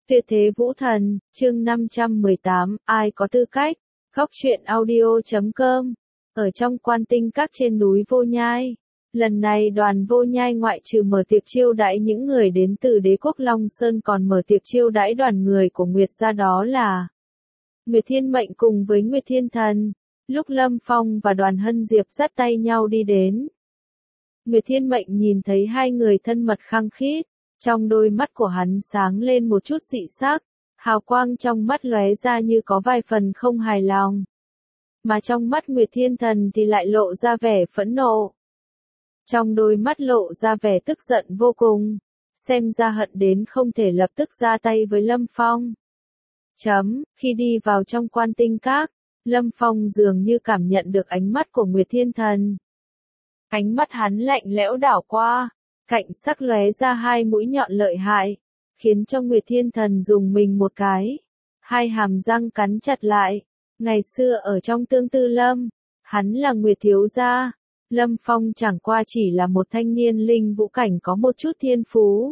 Tuyệt thế vũ thần, chương 518, ai có tư cách? Góc truyện audio.com. Ở trong Quan Tinh Các trên núi Vô Nhai. Lần này đoàn Vô Nhai ngoại trừ mở tiệc chiêu đãi những người đến từ đế quốc Long Sơn còn mở tiệc chiêu đãi đoàn người của Nguyệt gia, đó là Nguyệt Thiên Mệnh cùng với Nguyệt Thiên Thần. Lúc Lâm Phong và đoàn Hân Diệp dắt tay nhau đi đến, Nguyệt Thiên Mệnh nhìn thấy hai người thân mật khăng khít. Trong đôi mắt của hắn sáng lên một chút dị sắc, hào quang trong mắt lóe ra như có vài phần không hài lòng. Mà trong mắt Nguyệt Thiên Thần thì lại lộ ra vẻ phẫn nộ. Trong đôi mắt lộ ra vẻ tức giận vô cùng, xem ra hận đến không thể lập tức ra tay với Lâm Phong. Khi đi vào trong Quan Tinh Các, Lâm Phong dường như cảm nhận được ánh mắt của Nguyệt Thiên Thần. Ánh mắt hắn lạnh lẽo đảo qua, cạnh sắc lóe ra hai mũi nhọn lợi hại, khiến cho Nguyệt Thiên Thần dùng mình một cái. Hai hàm răng cắn chặt lại. Ngày xưa ở trong Tương Tư Lâm, hắn là Nguyệt thiếu gia. Lâm Phong chẳng qua chỉ là một thanh niên linh vũ cảnh có một chút thiên phú.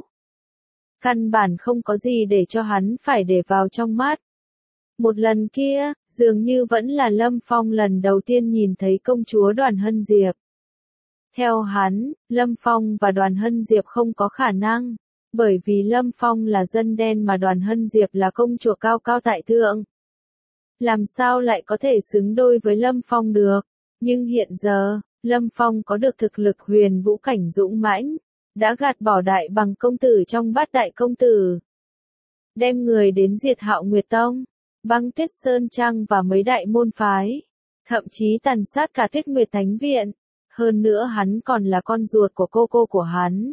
Căn bản không có gì để cho hắn phải để vào trong mắt. Một lần kia, dường như vẫn là Lâm Phong lần đầu tiên nhìn thấy công chúa Đoàn Hân Diệp. Theo hắn, Lâm Phong và Đoàn Hân Diệp không có khả năng, bởi vì Lâm Phong là dân đen mà Đoàn Hân Diệp là công chúa cao cao tại thượng. Làm sao lại có thể xứng đôi với Lâm Phong được? Nhưng hiện giờ, Lâm Phong có được thực lực huyền vũ cảnh dũng mãnh, đã gạt bỏ Đại Bằng công tử trong Bát Đại công tử, đem người đến diệt Hạo Nguyệt Tông, Băng Tuyết Sơn Trang và mấy đại môn phái, thậm chí tàn sát cả Tuyết Nguyệt Thánh Viện. Hơn nữa hắn còn là con ruột của cô của hắn.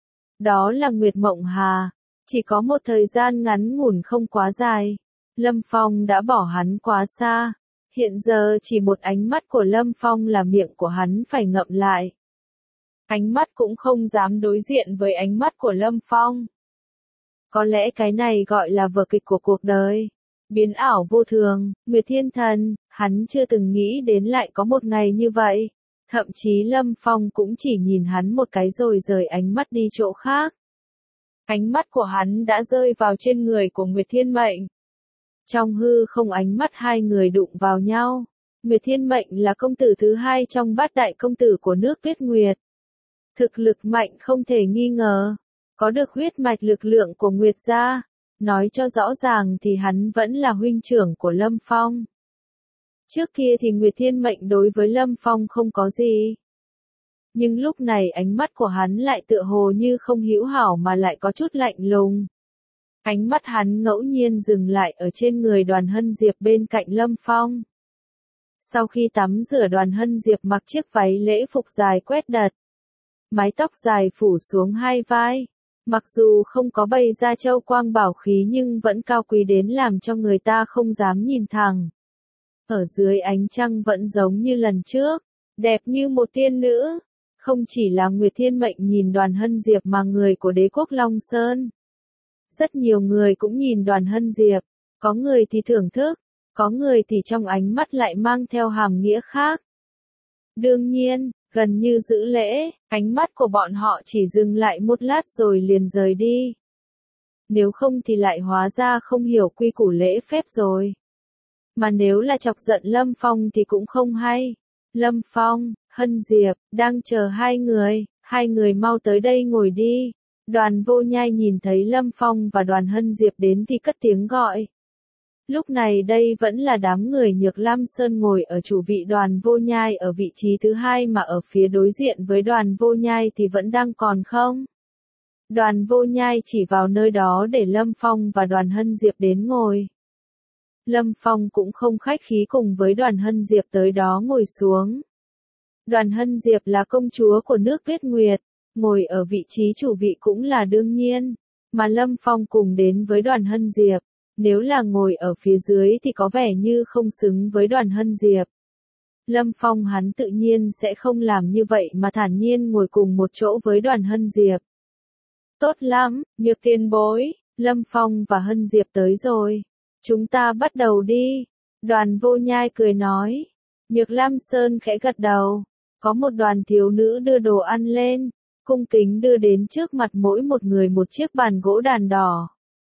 Đó là Nguyệt Mộng Hà. Chỉ có một thời gian ngắn ngủn không quá dài, Lâm Phong đã bỏ hắn quá xa. Hiện giờ chỉ một ánh mắt của Lâm Phong là miệng của hắn phải ngậm lại. Ánh mắt cũng không dám đối diện với ánh mắt của Lâm Phong. Có lẽ cái này gọi là vở kịch của cuộc đời. Biến ảo vô thường, Nguyệt Thiên Thần, hắn chưa từng nghĩ đến lại có một ngày như vậy. Thậm chí Lâm Phong cũng chỉ nhìn hắn một cái rồi rời ánh mắt đi chỗ khác. Ánh mắt của hắn đã rơi vào trên người của Nguyệt Thiên Mệnh. Trong hư không ánh mắt hai người đụng vào nhau. Nguyệt Thiên Mệnh là công tử thứ hai trong Bát Đại công tử của nước Tuyết Nguyệt. Thực lực mạnh không thể nghi ngờ. Có được huyết mạch lực lượng của Nguyệt gia. Nói cho rõ ràng thì hắn vẫn là huynh trưởng của Lâm Phong. Trước kia thì Nguyệt Thiên Mệnh đối với Lâm Phong không có gì. Nhưng lúc này ánh mắt của hắn lại tựa hồ như không hữu hảo mà lại có chút lạnh lùng. Ánh mắt hắn ngẫu nhiên dừng lại ở trên người Đoàn Hân Diệp bên cạnh Lâm Phong. Sau khi tắm rửa Đoàn Hân Diệp mặc chiếc váy lễ phục dài quét đật. Mái tóc dài phủ xuống hai vai. Mặc dù không có bày ra châu quang bảo khí nhưng vẫn cao quý đến làm cho người ta không dám nhìn thẳng. Ở dưới ánh trăng vẫn giống như lần trước, đẹp như một tiên nữ. Không chỉ là Nguyệt Thiên Mệnh nhìn Đoàn Hân Diệp mà người của đế quốc Long Sơn. Rất nhiều người cũng nhìn Đoàn Hân Diệp, có người thì thưởng thức, có người thì trong ánh mắt lại mang theo hàm nghĩa khác. Đương nhiên, gần như giữ lễ, ánh mắt của bọn họ chỉ dừng lại một lát rồi liền rời đi. Nếu không thì lại hóa ra không hiểu quy củ lễ phép rồi. Mà nếu là chọc giận Lâm Phong thì cũng không hay. Lâm Phong, Hân Diệp, đang chờ hai người mau tới đây ngồi đi. Đoàn Vô Nhai nhìn thấy Lâm Phong và Đoàn Hân Diệp đến thì cất tiếng gọi. Lúc này đây vẫn là đám người Nhược Lam Sơn ngồi ở chủ vị Đoàn Vô Nhai ở vị trí thứ hai mà ở phía đối diện với Đoàn Vô Nhai thì vẫn đang còn không. Đoàn Vô Nhai chỉ vào nơi đó để Lâm Phong và Đoàn Hân Diệp đến ngồi. Lâm Phong cũng không khách khí cùng với Đoàn Hân Diệp tới đó ngồi xuống. Đoàn Hân Diệp là công chúa của nước Tuyết Nguyệt, ngồi ở vị trí chủ vị cũng là đương nhiên, mà Lâm Phong cùng đến với Đoàn Hân Diệp, nếu là ngồi ở phía dưới thì có vẻ như không xứng với Đoàn Hân Diệp. Lâm Phong hắn tự nhiên sẽ không làm như vậy mà thản nhiên ngồi cùng một chỗ với Đoàn Hân Diệp. Tốt lắm, Nhược tiền bối, Lâm Phong và Hân Diệp tới rồi. Chúng ta bắt đầu đi. Đoàn Vô Nhai cười nói. Nhược Lam Sơn khẽ gật đầu. Có một đoàn thiếu nữ đưa đồ ăn lên, cung kính đưa đến trước mặt mỗi một người một chiếc bàn gỗ đàn đỏ.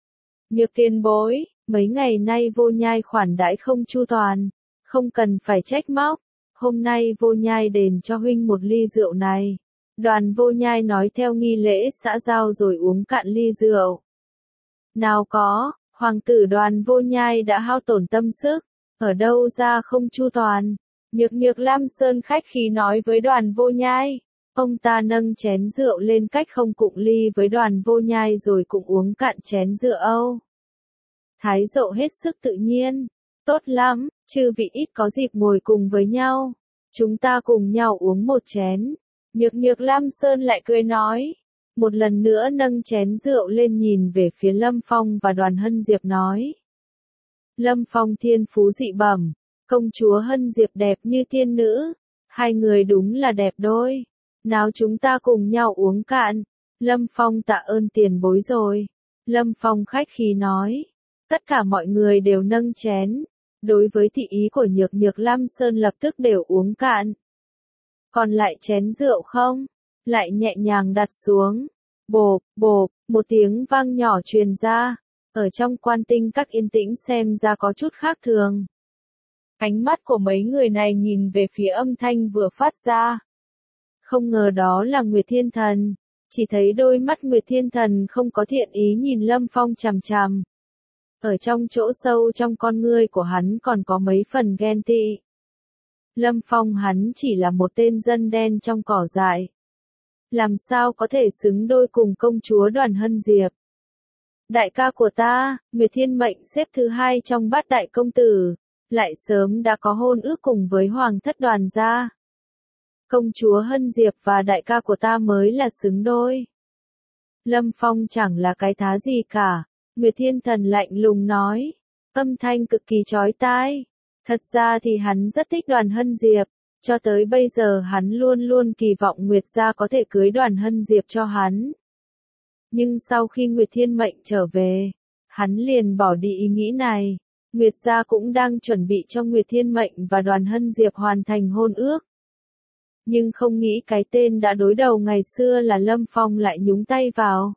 Nhược tiền bối, mấy ngày nay vô nhai khoản đãi không chu toàn, không cần phải trách móc, hôm nay vô nhai đền cho huynh một ly rượu này. Đoàn vô nhai nói theo nghi lễ xã giao rồi uống cạn ly rượu. Nào có, hoàng tử Đoàn vô nhai đã hao tổn tâm sức, ở đâu ra không chu toàn. Nhược Lam Sơn khách khí nói với Đoàn vô nhai. Ông ta nâng chén rượu lên cách không cụng ly với Đoàn vô nhai rồi cũng uống cạn chén rượu. Thái độ hết sức tự nhiên. Tốt lắm, chư vị ít có dịp ngồi cùng với nhau. Chúng ta cùng nhau uống một chén. Nhược Lam Sơn lại cười nói. Một lần nữa nâng chén rượu lên nhìn về phía Lâm Phong và Đoàn Hân Diệp nói. Lâm Phong thiên phú dị bẩm, công chúa Hân Diệp đẹp như tiên nữ. Hai người đúng là đẹp đôi. Nào chúng ta cùng nhau uống cạn. Lâm Phong tạ ơn tiền bối rồi. Lâm Phong khách khí nói. Tất cả mọi người đều nâng chén. Đối với thị ý của Nhược Lam Sơn lập tức đều uống cạn. Còn lại chén rượu không? Lại nhẹ nhàng đặt xuống. Bộp, bộp, một tiếng vang nhỏ truyền ra. Ở trong quan tinh các yên tĩnh xem ra có chút khác thường. Ánh mắt của mấy người này nhìn về phía âm thanh vừa phát ra. Không ngờ đó là Nguyệt Thiên Thần. Chỉ thấy đôi mắt Nguyệt Thiên Thần không có thiện ý nhìn Lâm Phong chằm chằm. Ở trong chỗ sâu trong con ngươi của hắn còn có mấy phần ghen tị. Lâm Phong hắn chỉ là một tên dân đen trong cỏ dại. Làm sao có thể xứng đôi cùng công chúa Đoàn Hân Diệp. Đại ca của ta, Nguyệt Thiên Mệnh xếp thứ 2 trong bát đại công tử, lại sớm đã có hôn ước cùng với hoàng thất Đoàn gia. Công chúa Hân Diệp và đại ca của ta mới là xứng đôi. Lâm Phong chẳng là cái thá gì cả. Nguyệt Thiên Thần lạnh lùng nói, âm thanh cực kỳ chói tai. Thật ra thì hắn rất thích Đoàn Hân Diệp, cho tới bây giờ hắn luôn luôn kỳ vọng Nguyệt gia có thể cưới Đoàn Hân Diệp cho hắn. Nhưng sau khi Nguyệt Thiên Mệnh trở về, hắn liền bỏ đi ý nghĩ này. Nguyệt gia cũng đang chuẩn bị cho Nguyệt Thiên Mệnh và Đoàn Hân Diệp hoàn thành hôn ước. Nhưng không nghĩ cái tên đã đối đầu ngày xưa là Lâm Phong lại nhúng tay vào.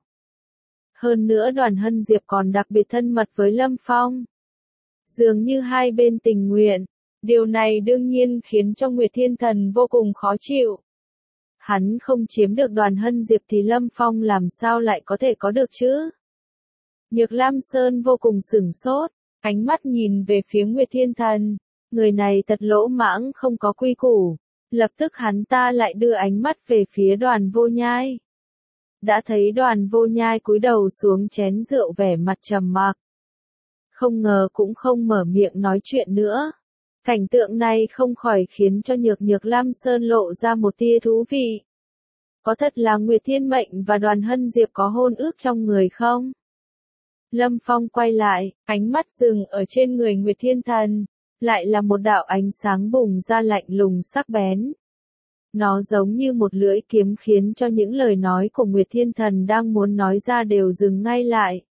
Hơn nữa Đoàn Hân Diệp còn đặc biệt thân mật với Lâm Phong. Dường như hai bên tình nguyện. Điều này đương nhiên khiến cho Nguyệt Thiên Thần vô cùng khó chịu. Hắn không chiếm được Đoàn Hân Diệp thì Lâm Phong làm sao lại có thể có được chứ? Nhược Lam Sơn vô cùng sửng sốt, ánh mắt nhìn về phía Nguyệt Thiên Thần. Người này thật lỗ mãng không có quy củ. Lập tức hắn ta lại đưa ánh mắt về phía Đoàn vô nhai. Đã thấy Đoàn vô nhai cúi đầu xuống chén rượu vẻ mặt trầm mặc. Không ngờ cũng không mở miệng nói chuyện nữa. Cảnh tượng này không khỏi khiến cho Nhược Lam Sơn lộ ra một tia thú vị. Có thật là Nguyệt Thiên Mệnh và Đoàn Hân Diệp có hôn ước trong người không? Lâm Phong quay lại, ánh mắt dừng ở trên người Nguyệt Thiên Thần. Lại là một đạo ánh sáng bùng ra lạnh lùng sắc bén. Nó giống như một lưỡi kiếm khiến cho những lời nói của Nguyệt Thiên Thần đang muốn nói ra đều dừng ngay lại.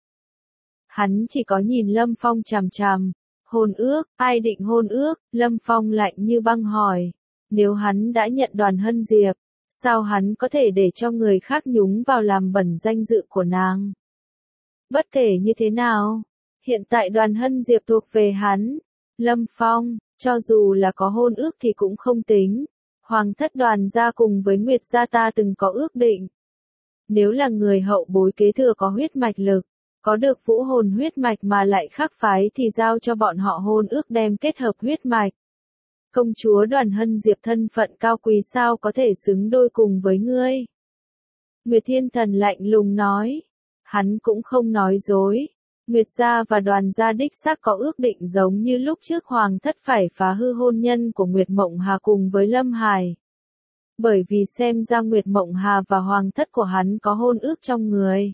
Hắn chỉ có nhìn Lâm Phong chằm chằm. Hôn ước, ai định hôn ước? Lâm Phong lạnh như băng hỏi. Nếu hắn đã nhận Đoàn Hân Diệp, sao hắn có thể để cho người khác nhúng vào làm bẩn danh dự của nàng? Bất kể như thế nào, hiện tại Đoàn Hân Diệp thuộc về hắn. Lâm Phong, cho dù là có hôn ước thì cũng không tính. Hoàng thất Đoàn gia cùng với Nguyệt gia ta từng có ước định. Nếu là người hậu bối kế thừa có huyết mạch lực, có được vũ hồn huyết mạch mà lại khác phái thì giao cho bọn họ hôn ước đem kết hợp huyết mạch. Công chúa Đoàn Hân Diệp thân phận cao quý sao có thể xứng đôi cùng với ngươi? Nguyệt Thiên Thần lạnh lùng nói. Hắn cũng không nói dối. Nguyệt gia và Đoàn gia đích xác có ước định giống như lúc trước Hoàng thất phải phá hư hôn nhân của Nguyệt Mộng Hà cùng với Lâm Hải. Bởi vì xem ra Nguyệt Mộng Hà và Hoàng thất của hắn có hôn ước trong người.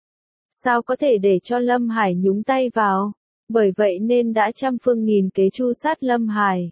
Sao có thể để cho Lâm Hải nhúng tay vào? Bởi vậy nên đã trăm phương nghìn kế tru sát Lâm Hải.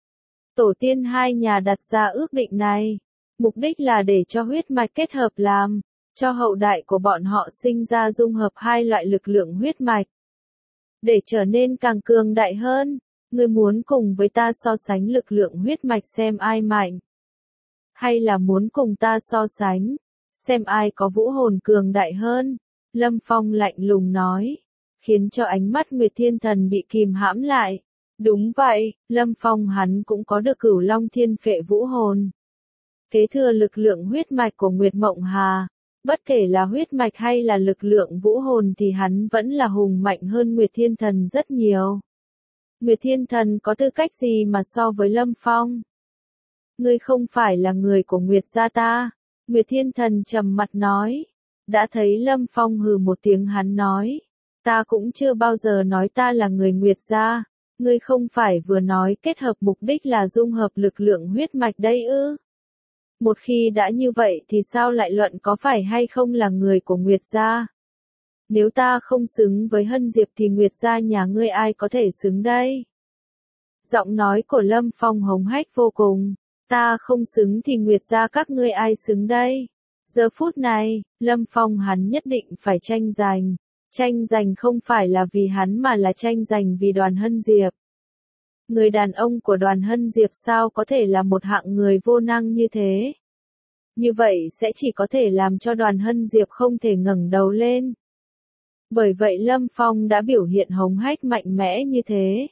Tổ tiên hai nhà đặt ra ước định này. Mục đích là để cho huyết mạch kết hợp làm. Cho hậu đại của bọn họ sinh ra dung hợp hai loại lực lượng huyết mạch. Để trở nên càng cường đại hơn, ngươi muốn cùng với ta so sánh lực lượng huyết mạch xem ai mạnh. Hay là muốn cùng ta so sánh, xem ai có vũ hồn cường đại hơn. Lâm Phong lạnh lùng nói. khiến cho ánh mắt Nguyệt Thiên Thần bị kìm hãm lại. Đúng vậy, Lâm Phong hắn cũng có được Cửu Long Thiên Phệ Vũ Hồn. Kế thừa lực lượng huyết mạch của Nguyệt Mộng Hà. Bất kể là huyết mạch hay là lực lượng vũ hồn thì hắn vẫn là hùng mạnh hơn Nguyệt Thiên Thần rất nhiều. Nguyệt Thiên Thần có tư cách gì mà so với Lâm Phong? Ngươi không phải là người của Nguyệt gia ta. Nguyệt Thiên Thần trầm mặt nói. Đã thấy Lâm Phong hừ một tiếng, hắn nói. Ta cũng chưa bao giờ nói ta là người Nguyệt gia. Ngươi không phải vừa nói kết hợp mục đích là dung hợp lực lượng huyết mạch đây ư? Một khi đã như vậy thì sao lại luận có phải hay không là người của Nguyệt gia? Nếu ta không xứng với Hân Diệp thì Nguyệt gia nhà ngươi ai có thể xứng đây? Giọng nói của Lâm Phong hống hách vô cùng. Ta không xứng thì Nguyệt gia các ngươi ai xứng đây? Giờ phút này, Lâm Phong hắn nhất định phải tranh giành. Tranh giành không phải là vì hắn mà là tranh giành vì Đoàn Hân Diệp. Người đàn ông của Đoàn Hân Diệp sao có thể là một hạng người vô năng như thế? Như vậy sẽ chỉ có thể làm cho Đoàn Hân Diệp không thể ngẩng đầu lên. Bởi vậy Lâm Phong đã biểu hiện hống hách mạnh mẽ như thế.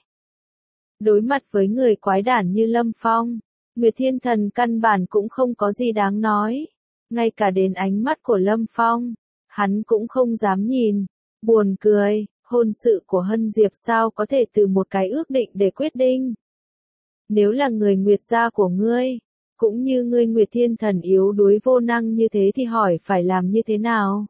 Đối mặt với người quái đản như Lâm Phong, Nguyệt Thiên Thần căn bản cũng không có gì đáng nói. Ngay cả đến ánh mắt của Lâm Phong, hắn cũng không dám nhìn. Buồn cười, hôn sự của Hân Diệp sao có thể từ một cái ước định để quyết định. Nếu là người Nguyệt gia của ngươi, cũng như ngươi Nguyệt Thiên Thần yếu đuối vô năng như thế thì hỏi phải làm như thế nào?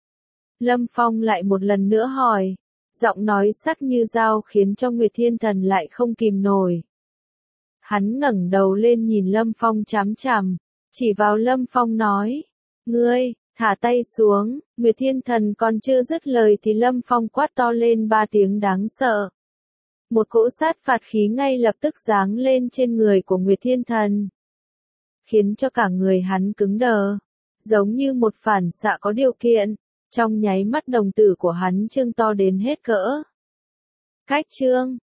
Lâm Phong lại một lần nữa hỏi, giọng nói sắc như dao khiến cho Nguyệt Thiên Thần lại không kìm nổi. Hắn ngẩng đầu lên nhìn Lâm Phong chằm chằm, chỉ vào Lâm Phong nói, ngươi, thả tay xuống. Nguyệt Thiên Thần còn chưa dứt lời thì Lâm Phong quát to lên 3 tiếng đáng sợ. Một cỗ sát phạt khí ngay lập tức giáng lên trên người của Nguyệt Thiên Thần, khiến cho cả người hắn cứng đờ, giống như một phản xạ có điều kiện. Trong nháy mắt đồng tử của hắn trương to đến hết cỡ. Cách trương,